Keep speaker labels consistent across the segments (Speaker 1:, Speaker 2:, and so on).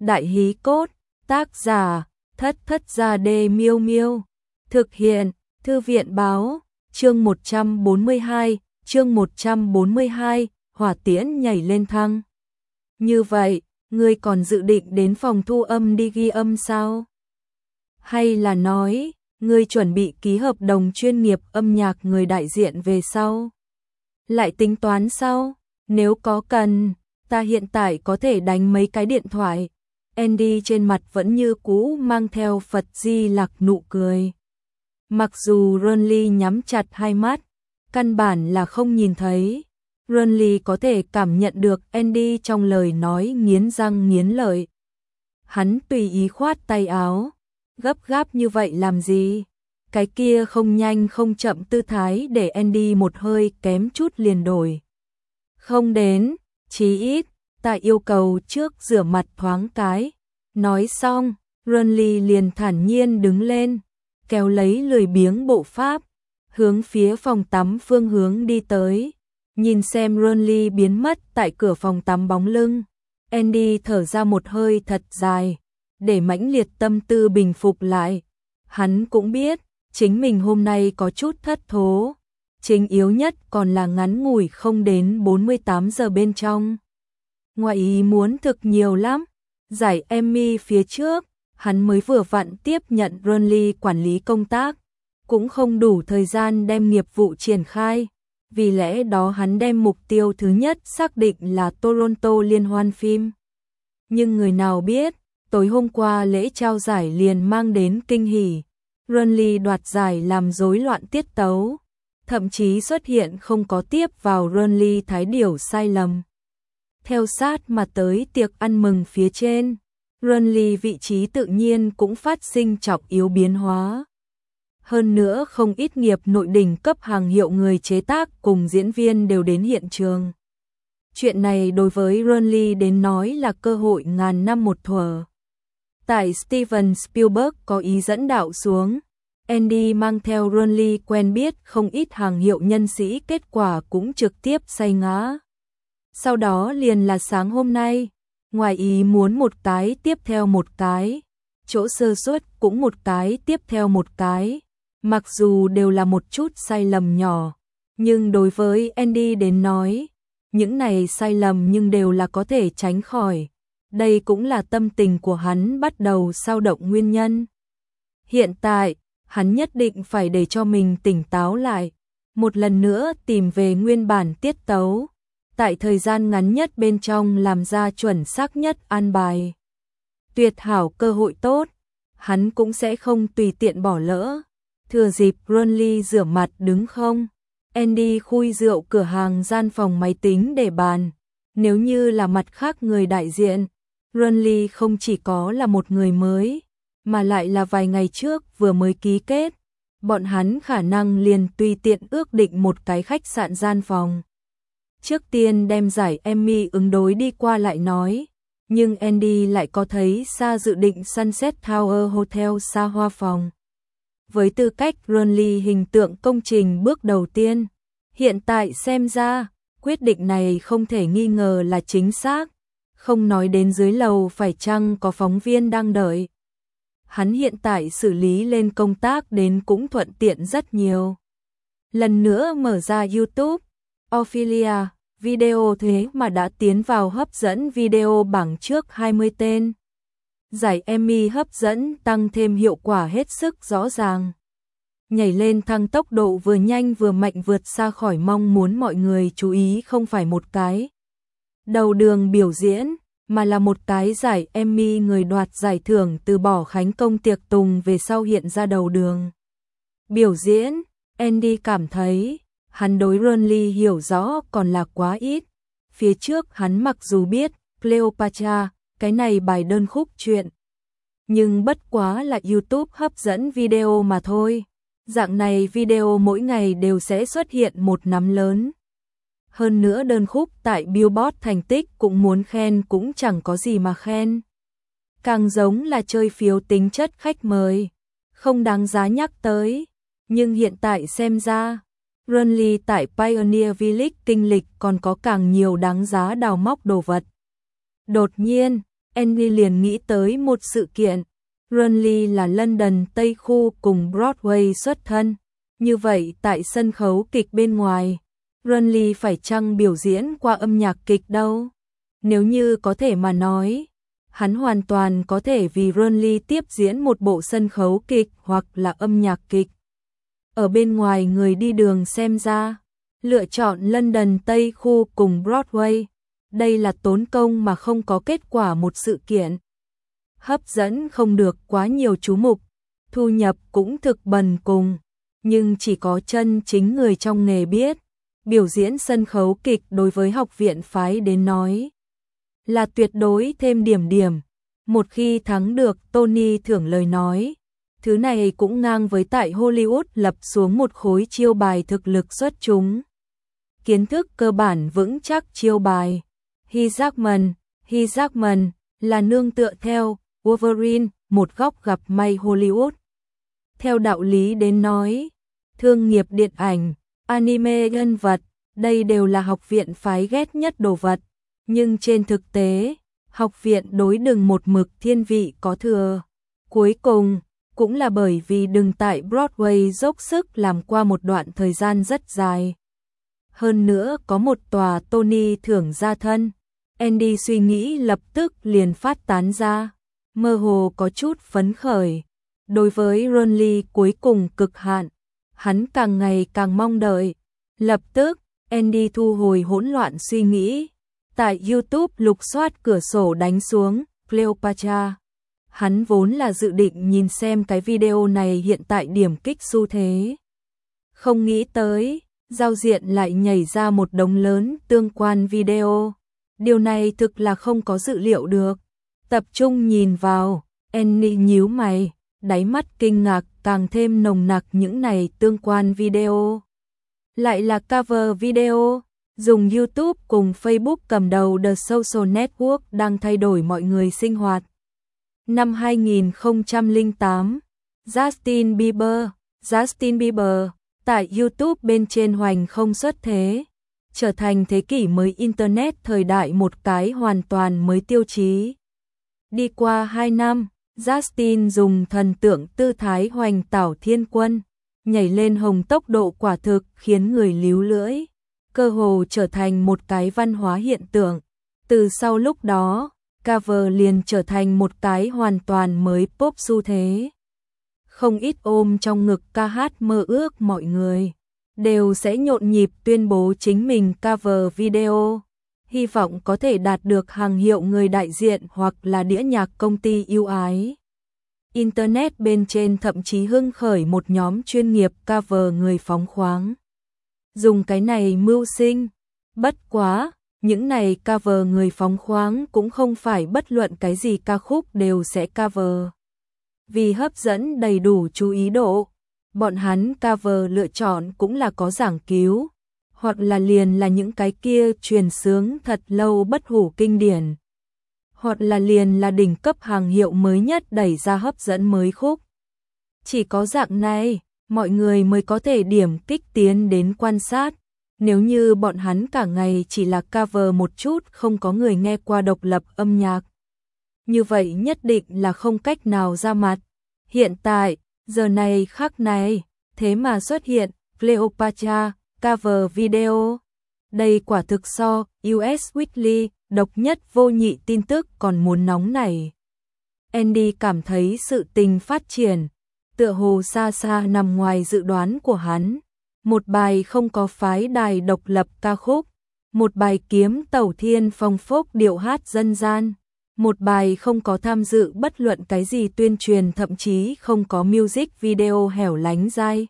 Speaker 1: Đại hí cốt, tác giả, Thất Thất Gia Đê Miêu Miêu. Thực hiện, Thư viện báo, chương 142, hỏa tiễn nhảy lên thăng. Như vậy, ngươi còn dự định đến phòng thu âm đi ghi âm sao? Hay là nói, ngươi chuẩn bị ký hợp đồng chuyên nghiệp âm nhạc người đại diện về sau? Lại tính toán sau, nếu có cần, ta hiện tại có thể đánh mấy cái điện thoại. Andy trên mặt vẫn như cũ mang theo Phật Di Lặc nụ cười. Mặc dù Ronly nhắm chặt hai mắt, căn bản là không nhìn thấy, Ronly có thể cảm nhận được Andy trong lời nói nghiến răng nghiến lợi. Hắn tùy ý khoát tay áo, gấp gáp như vậy làm gì? Cái kia không nhanh không chậm tư thái để Andy một hơi kém chút liền đổi. Không đến, chí ít, ta yêu cầu trước rửa mặt thoáng cái. Nói xong, Ronly liền thản nhiên đứng lên, kéo lấy lười biếng bộ pháp, hướng phía phòng tắm phương hướng đi tới. Nhìn xem Ronly biến mất tại cửa phòng tắm bóng lưng, Andy thở ra một hơi thật dài, để mãnh liệt tâm tư bình phục lại. Hắn cũng biết, chính mình hôm nay có chút thất thố, chính yếu nhất còn là ngắn ngủi không đến 48 giờ bên trong. Ngoài ý muốn thực nhiều lắm, giải Emmy phía trước, hắn mới vừa vặn tiếp nhận Ronly quản lý công tác, cũng không đủ thời gian đem nghiệp vụ triển khai. Vì lẽ đó hắn đem mục tiêu thứ nhất xác định là Toronto liên hoan phim. Nhưng người nào biết, tối hôm qua lễ trao giải liền mang đến kinh hỉ. Ronly đoạt giải làm rối loạn tiết tấu, thậm chí xuất hiện không có tiếp vào Ronly thái điểu sai lầm. Theo sát mà tới tiệc ăn mừng phía trên, Ronly vị trí tự nhiên cũng phát sinh trọng yếu biến hóa. Hơn nữa không ít nghiệp nội đỉnh cấp hàng hiệu người chế tác cùng diễn viên đều đến hiện trường. Chuyện này đối với Ronly đến nói là cơ hội ngàn năm một thuở. Tại Steven Spielberg có ý dẫn đạo xuống, Andy mang theo Ronly quen biết không ít hàng hiệu nhân sĩ, kết quả cũng trực tiếp say ngã. Sau đó liền là sáng hôm nay, ngoài ý muốn một cái tiếp theo một cái, chỗ sơ suất cũng một cái tiếp theo một cái. Mặc dù đều là một chút sai lầm nhỏ, nhưng đối với Andy đến nói, những này sai lầm nhưng đều là có thể tránh khỏi. Đây cũng là tâm tình của hắn bắt đầu xao động nguyên nhân. Hiện tại, hắn nhất định phải để cho mình tỉnh táo lại, một lần nữa tìm về nguyên bản tiết tấu, tại thời gian ngắn nhất bên trong làm ra chuẩn xác nhất an bài. Tuyệt hảo cơ hội tốt, hắn cũng sẽ không tùy tiện bỏ lỡ. Thừa dịp Ronly rửa mặt đứng không, Andy khui rượu cửa hàng gian phòng máy tính để bàn. Nếu như là mặt khác người đại diện, Ronly không chỉ có là một người mới, mà lại là vài ngày trước vừa mới ký kết. Bọn hắn khả năng liền tùy tiện ước định một cái khách sạn gian phòng. Trước tiên đem giải Emmy ứng đối đi qua lại nói, nhưng Andy lại có thấy xa dự định Sunset Tower Hotel xa hoa phòng. Với tư cách Ronly hình tượng công trình bước đầu tiên, hiện tại xem ra, quyết định này không thể nghi ngờ là chính xác, không nói đến dưới lầu phải chăng có phóng viên đang đợi. Hắn hiện tại xử lý lên công tác đến cũng thuận tiện rất nhiều. Lần nữa mở ra YouTube, Ophelia, video thế mà đã tiến vào hấp dẫn video bảng trước 20 tên. Giải Emmy hấp dẫn tăng thêm hiệu quả hết sức rõ ràng. Nhảy lên thăng tốc độ vừa nhanh vừa mạnh vượt xa khỏi mong muốn mọi người chú ý, không phải một cái đầu đường biểu diễn, mà là một cái giải Emmy người đoạt giải thưởng từ bỏ khánh công tiệc tùng về sau hiện ra đầu đường. Biểu diễn, Andy cảm thấy, hắn đối Ronly hiểu rõ còn là quá ít. Phía trước hắn mặc dù biết Cleopatra, cái này bài đơn khúc chuyện, nhưng bất quá là YouTube hấp dẫn video mà thôi. Dạng này video mỗi ngày đều sẽ xuất hiện một nắm lớn. Hơn nữa đơn khúc tại Billboard thành tích cũng muốn khen cũng chẳng có gì mà khen. Càng giống là chơi phiếu tính chất khách mời, không đáng giá nhắc tới. Nhưng hiện tại xem ra, Ronly tại Pioneer Village kinh lịch còn có càng nhiều đáng giá đào móc đồ vật. Đột nhiên, Andy liền nghĩ tới một sự kiện. Burnley là London Tây khu cùng Broadway xuất thân. Như vậy tại sân khấu kịch bên ngoài, Burnley phải chăng biểu diễn qua âm nhạc kịch đâu? Nếu như có thể mà nói, hắn hoàn toàn có thể vì Burnley tiếp diễn một bộ sân khấu kịch hoặc là âm nhạc kịch. Ở bên ngoài người đi đường xem ra, lựa chọn London Tây khu cùng Broadway, đây là tốn công mà không có kết quả một sự kiện. Hấp dẫn không được quá nhiều chú mục, thu nhập cũng thực bần cùng, nhưng chỉ có chân chính người trong nghề biết, biểu diễn sân khấu kịch đối với học viện phái đến nói là tuyệt đối thêm điểm. Một khi thắng được Tony thưởng lời nói, thứ này cũng ngang với tại Hollywood lập xuống một khối chiêu bài thực lực xuất chúng. Kiến thức cơ bản vững chắc chiêu bài. Hugh Jackman là nương tựa theo Wolverine, một góc gặp may Hollywood. Theo đạo lý đến nói, thương nghiệp điện ảnh, anime nhân vật, đây đều là học viện phái ghét nhất đồ vật. Nhưng trên thực tế, học viện đối đừng một mực thiên vị có thừa. Cuối cùng, cũng là bởi vì đừng tại Broadway dốc sức làm qua một đoạn thời gian rất dài. Hơn nữa có một tòa Tony thưởng gia thân, Andy suy nghĩ lập tức liền phát tán ra, mơ hồ có chút phấn khởi. Đối với Burnley cuối cùng cực hạn, hắn càng ngày càng mong đợi. Lập tức, Andy thu hồi hỗn loạn suy nghĩ. Tại YouTube lục soát cửa sổ đánh xuống Cleopatra. Hắn vốn là dự định nhìn xem cái video này hiện tại điểm kích xu thế. Không nghĩ tới, giao diện lại nhảy ra một đống lớn tương quan video. Điều này thực là không có dự liệu được. Tập trung nhìn vào, Annie nhíu mày, đáy mắt kinh ngạc càng thêm nồng nặc những này tương quan video. Lại là cover video. Dùng YouTube cùng Facebook cầm đầu The Social Network đang thay đổi mọi người sinh hoạt. Năm 2008, Justin Bieber tại YouTube bên trên hoành không xuất thế, trở thành thế kỷ mới Internet thời đại một cái hoàn toàn mới tiêu chí. Đi qua 2 năm, Justin dùng thần tượng tư thái hoành tảo thiên quân, nhảy lên hồng tốc độ quả thực khiến người líu lưỡi. Cơ hồ trở thành một cái văn hóa hiện tượng. Từ sau lúc đó, cover liền trở thành một cái hoàn toàn mới pop xu thế. Không ít ôm trong ngực ca hát mơ ước mọi người đều sẽ nhộn nhịp tuyên bố chính mình cover video, hy vọng có thể đạt được hàng hiệu người đại diện hoặc là đĩa nhạc công ty yêu ái. Internet bên trên thậm chí hưng khởi một nhóm chuyên nghiệp cover người phóng khoáng. Dùng cái này mưu sinh. Bất quá, những này cover người phóng khoáng cũng không phải bất luận cái gì ca khúc đều sẽ cover. Vì hấp dẫn đầy đủ chú ý độ, bọn hắn cover lựa chọn cũng là có giảng cứu, hoặc là liền là những cái kia truyền xướng thật lâu bất hủ kinh điển, hoặc là liền là đỉnh cấp hàng hiệu mới nhất đẩy ra hấp dẫn mới khúc. Chỉ có dạng này, mọi người mới có thể điểm kích tiến đến quan sát. Nếu như bọn hắn cả ngày chỉ là cover một chút không có người nghe qua độc lập âm nhạc, như vậy nhất định là không cách nào ra mặt. Hiện tại, giờ này khắc này, thế mà xuất hiện Cleopatra cover video. Đây quả thực so US Weekly độc nhất vô nhị tin tức còn muốn nóng này. Andy cảm thấy sự tình phát triển tựa hồ xa xa nằm ngoài dự đoán của hắn. Một bài không có phái đài độc lập ca khúc, một bài kiếm tẩu thiên phong phốc điệu hát dân gian, một bài không có tham dự bất luận cái gì tuyên truyền, thậm chí không có music video hẻo lánh dai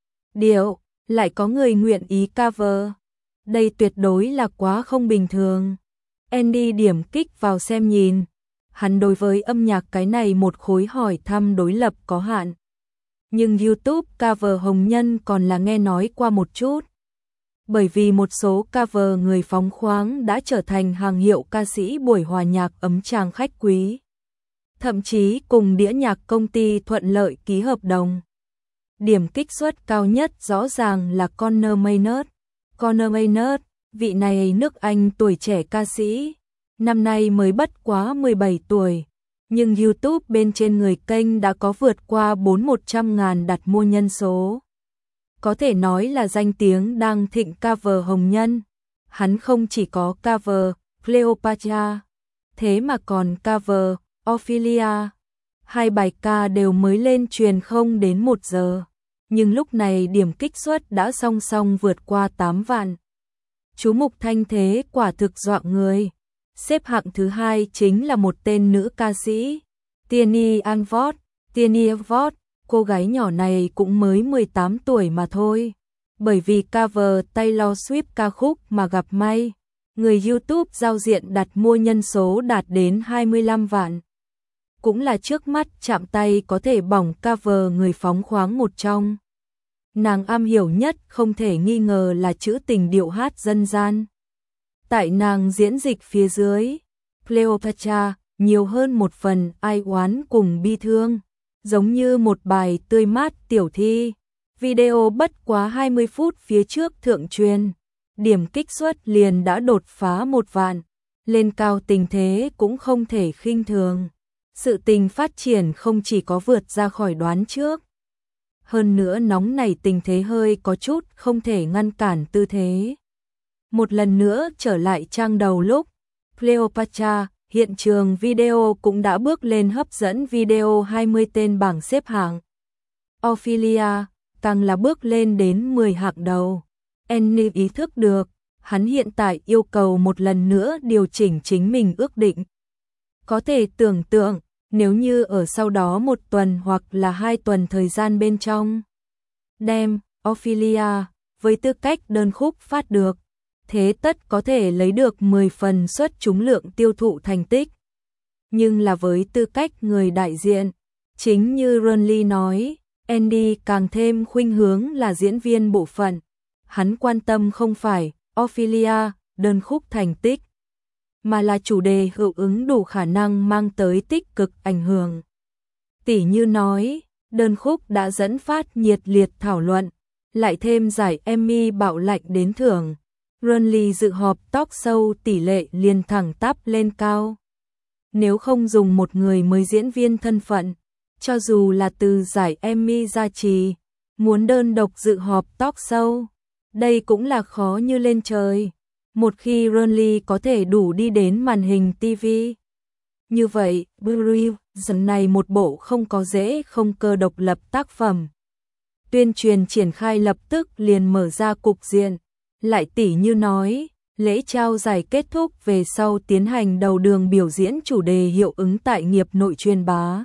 Speaker 1: điệu, lại có người nguyện ý cover. Đây tuyệt đối là quá không bình thường. Andy điểm kích vào xem nhìn. Hắn đối với âm nhạc cái này một khối hỏi thăm đối lập có hạn. Nhưng YouTube cover hồng nhân còn là nghe nói qua một chút. Bởi vì một số cover người phóng khoáng đã trở thành hàng hiệu ca sĩ buổi hòa nhạc ấm tràng khách quý. Thậm chí cùng đĩa nhạc công ty thuận lợi ký hợp đồng. Điểm kích suất cao nhất rõ ràng là Conor Maynard. Conor Maynard, vị này nước Anh tuổi trẻ ca sĩ, Năm nay mới bất quá 17 tuổi, nhưng YouTube bên trên người kênh đã có vượt qua 400.000 đặt mua nhân số. Có thể nói là danh tiếng đang thịnh cover hồng nhân. Hắn không chỉ có cover Cleopatra, thế mà còn cover Ophelia. Hai bài ca đều mới lên truyền không đến 1 giờ, nhưng lúc này điểm kích suất đã song song vượt qua 8 vạn. Chú mục thanh thế quả thực dọa người. Xếp hạng thứ 2 chính là một tên nữ ca sĩ, Tierney Anvot. Tierney Anvot, cô gái nhỏ này cũng mới 18 tuổi mà thôi. Bởi vì cover Taylor Swift ca khúc mà gặp may, người YouTube giao diện đặt mua nhân số đạt đến 25 vạn. Cũng là trước mắt chạm tay có thể bỏng cover người phóng khoáng một trong. Nàng am hiểu nhất không thể nghi ngờ là trữ tình điệu hát dân gian. Tại nàng diễn dịch phía dưới, Cleopatra nhiều hơn một phần ai oán cùng bi thương, giống như một bài tươi mát tiểu thi. Video bất quá 20 phút phía trước thượng truyền, điểm kích suất liền đã đột phá 1 vạn, lên cao tình thế cũng không thể khinh thường. Sự tình phát triển không chỉ có vượt ra khỏi đoán trước, hơn nữa nóng nảy tình thế hơi có chút không thể ngăn cản tư thế. Một lần nữa trở lại trang đầu lúc, Cleopatra, hiện trường video cũng đã bước lên hấp dẫn video 20 tên bảng xếp hạng. Ophelia, càng là bước lên đến 10 hạng đầu. Annie ý thức được, hắn hiện tại yêu cầu một lần nữa điều chỉnh chính mình ước định. Có thể tưởng tượng, nếu như ở sau đó 1 tuần hoặc là 2 tuần thời gian bên trong, đem Ophelia với tư cách đơn khúc phát được, thế tất có thể lấy được 10 phần suất trúng lượng tiêu thụ thành tích. Nhưng là với tư cách người đại diện, chính như Ronly nói, Andy càng thêm khuynh hướng là diễn viên bộ phận. Hắn quan tâm không phải Ophelia, đơn khúc thành tích, mà là chủ đề hữu ứng đủ khả năng mang tới tích cực ảnh hưởng. Tỉ như nói, đơn khúc đã dẫn phát nhiệt liệt thảo luận, lại thêm giải Emmy bạo lạnh đến thưởng. Ronly dự họp talk show tỷ lệ liền thẳng tắp lên cao. Nếu không dùng một người mới diễn viên thân phận, cho dù là từ giải Emmy gia trì, muốn đơn độc dự họp talk show, đây cũng là khó như lên trời. Một khi Ronly có thể đủ đi đến màn hình TV, như vậy, Burial dần này một bộ không có dễ không cơ độc lập tác phẩm. Tuyên truyền triển khai lập tức liền mở ra cục diện. Lại tỉ như nói, lễ trao giải kết thúc về sau tiến hành đầu đường biểu diễn chủ đề hiệu ứng tại nghiệp nội truyền bá.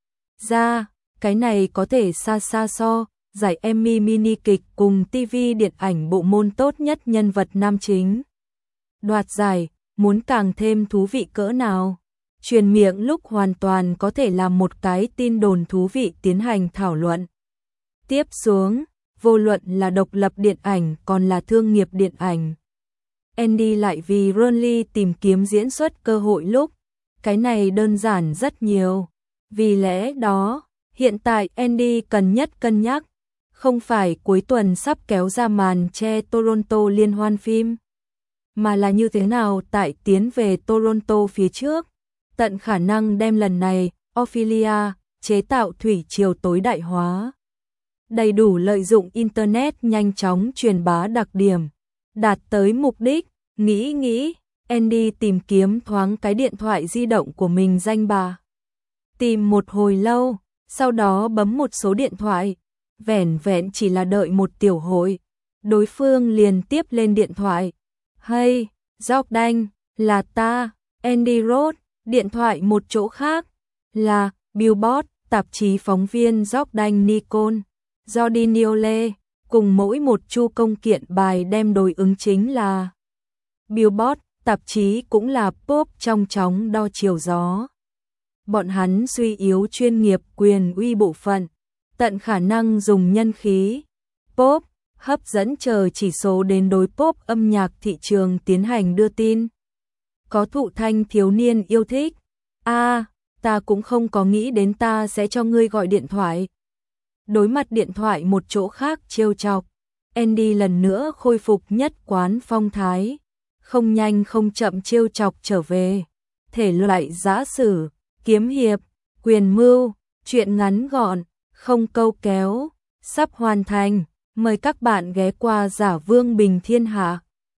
Speaker 1: Ra, cái này có thể xa xa so, giải Emmy mini kịch cùng TV điện ảnh bộ môn tốt nhất nhân vật nam chính. Đoạt giải, muốn càng thêm thú vị cỡ nào? Truyền miệng lúc hoàn toàn có thể làm một cái tin đồn thú vị tiến hành thảo luận. Tiếp xuống, vô luận là độc lập điện ảnh còn là thương nghiệp điện ảnh, Andy lại vì Ronly tìm kiếm diễn xuất cơ hội lúc, cái này đơn giản rất nhiều. Vì lẽ đó, hiện tại Andy cần nhất cân nhắc, không phải cuối tuần sắp kéo ra màn che Toronto liên hoan phim, mà là như thế nào tại tiến về Toronto phía trước, tận khả năng đem lần này Ophelia chế tạo thủy triều tối đại hóa. Đầy đủ lợi dụng Internet nhanh chóng truyền bá đặc điểm, đạt tới mục đích. Nghĩ, Andy tìm kiếm thoáng cái điện thoại di động của mình danh bà. Tìm một hồi lâu, sau đó bấm một số điện thoại, vẻn vẹn chỉ là đợi một tiểu hội, đối phương liền tiếp lên điện thoại. Hey, Jordan, là ta, Andy Roth. Điện thoại một chỗ khác, là Billboard, tạp chí phóng viên Jordan Nicole, Jordi Niole, cùng mỗi một chu công kiện bài đem đối ứng chính là Billboard, tạp chí cũng là pop trong chóng đo chiều gió. Bọn hắn suy yếu chuyên nghiệp quyền uy bộ phận, tận khả năng dùng nhân khí pop hấp dẫn chờ chỉ số đến đối pop âm nhạc thị trường tiến hành đưa tin. Có thụ thanh thiếu niên yêu thích. Ta cũng không có nghĩ đến ta sẽ cho ngươi gọi điện thoại. Đối mặt điện thoại một chỗ khác trêu chọc, Andy lần nữa khôi phục nhất quán phong thái. không nhanh không chậm trêu chọc trở về. Thể loại giã sử, kiếm hiệp, quyền mưu, truyện ngắn gọn, không câu kéo, sắp hoàn thành. Mời các bạn ghé qua Giả Vương Bình Thiên Hạ.